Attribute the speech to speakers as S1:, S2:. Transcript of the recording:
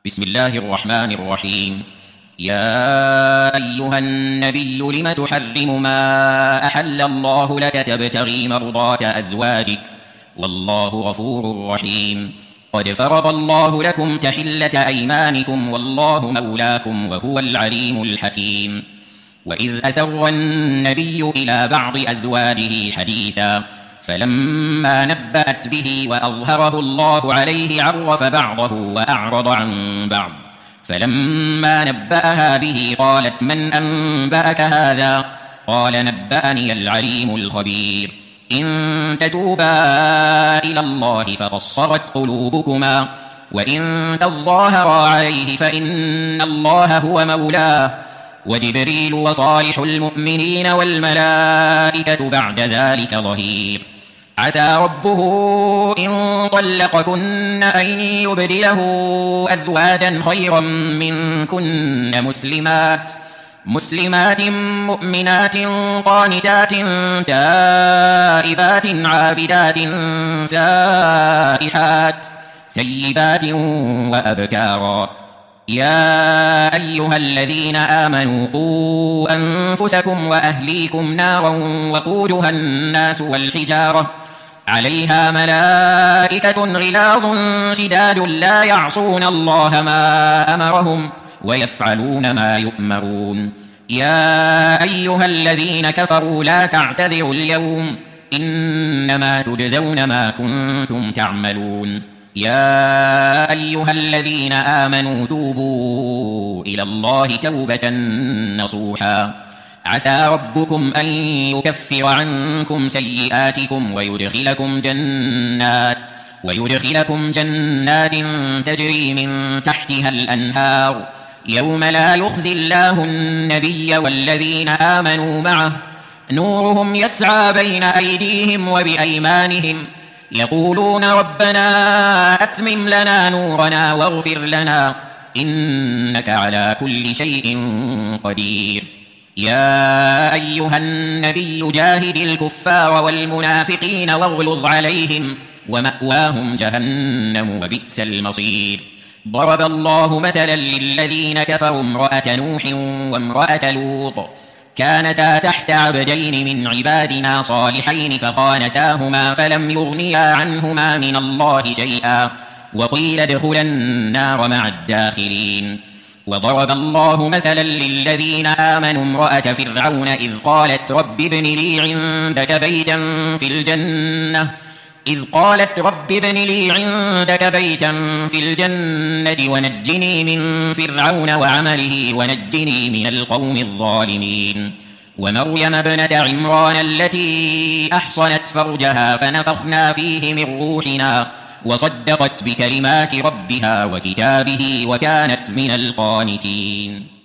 S1: بسم الله الرحمن الرحيم. يا أيها النبي لم تحرم ما أحل الله لك تبتغي مرضات أزواجك والله غفور رحيم. قد فرض الله لكم تحلة أيمانكم والله مولاكم وهو العليم الحكيم. وإذ أسر النبي إلى بعض أزواجه حديثا فلما نبأت به وأظهره الله عليه عرف بعضه وأعرض عن بعض. فلما نبأها به قالت من أنبأك هذا؟ قال نبأني العليم الخبير. إن تتوبا إلى الله فقصرت قلوبكما وإن تظاهرا عليه فإن الله هو مولاه وجبريل وصالح المؤمنين والملائكة بعد ذلك ظهير. عسى ربه إن طلقكن أن يبدله أزواجا خيرا منكن مسلمات مؤمنات قانتات تائبات عابدات سائحات ثيبات وأبكارا. يا أيها الذين آمنوا قوا أنفسكم وأهليكم نارا وقودها الناس والحجارة عليها ملائكة غلاظ شداد لا يعصون الله ما أمرهم ويفعلون ما يؤمرون. يا أيها الذين كفروا لا تعتذروا اليوم إنما تجزون ما كنتم تعملون. يا أيها الذين آمنوا توبوا إلى الله توبة نصوحا عسى ربكم أن يكفر عنكم سيئاتكم ويدخلكم جنات تجري من تحتها الأنهار يوم لا يخزي الله النبي والذين آمنوا معه نورهم يسعى بين أيديهم وبأيمانهم يقولون ربنا أتمم لنا نورنا واغفر لنا إنك على كل شيء قدير. يا أيها النبي جاهد الكفار والمنافقين واغلظ عليهم ومأواهم جهنم وبئس المصير. ضرب الله مثلا للذين كفروا امرأة نوح وامرأة لوط كانتا تحت عبدين من عبادنا صالحين فخانتاهما فلم يغنيا عنهما من الله شيئا وقيل ادخلا النار مع الداخلين. وضرب الله مثلا للذين آمنوا امرأة فرعون إذ قالت رب ابن لي عندك بيتا في الجنة ونجني من فرعون وعمله ونجني من القوم الظالمين. ومريم ابنة عمران التي أحصنت فرجها فنفخنا فيه من روحنا وصدقت بكلمات ربها وكتابه وكانت من القانتين.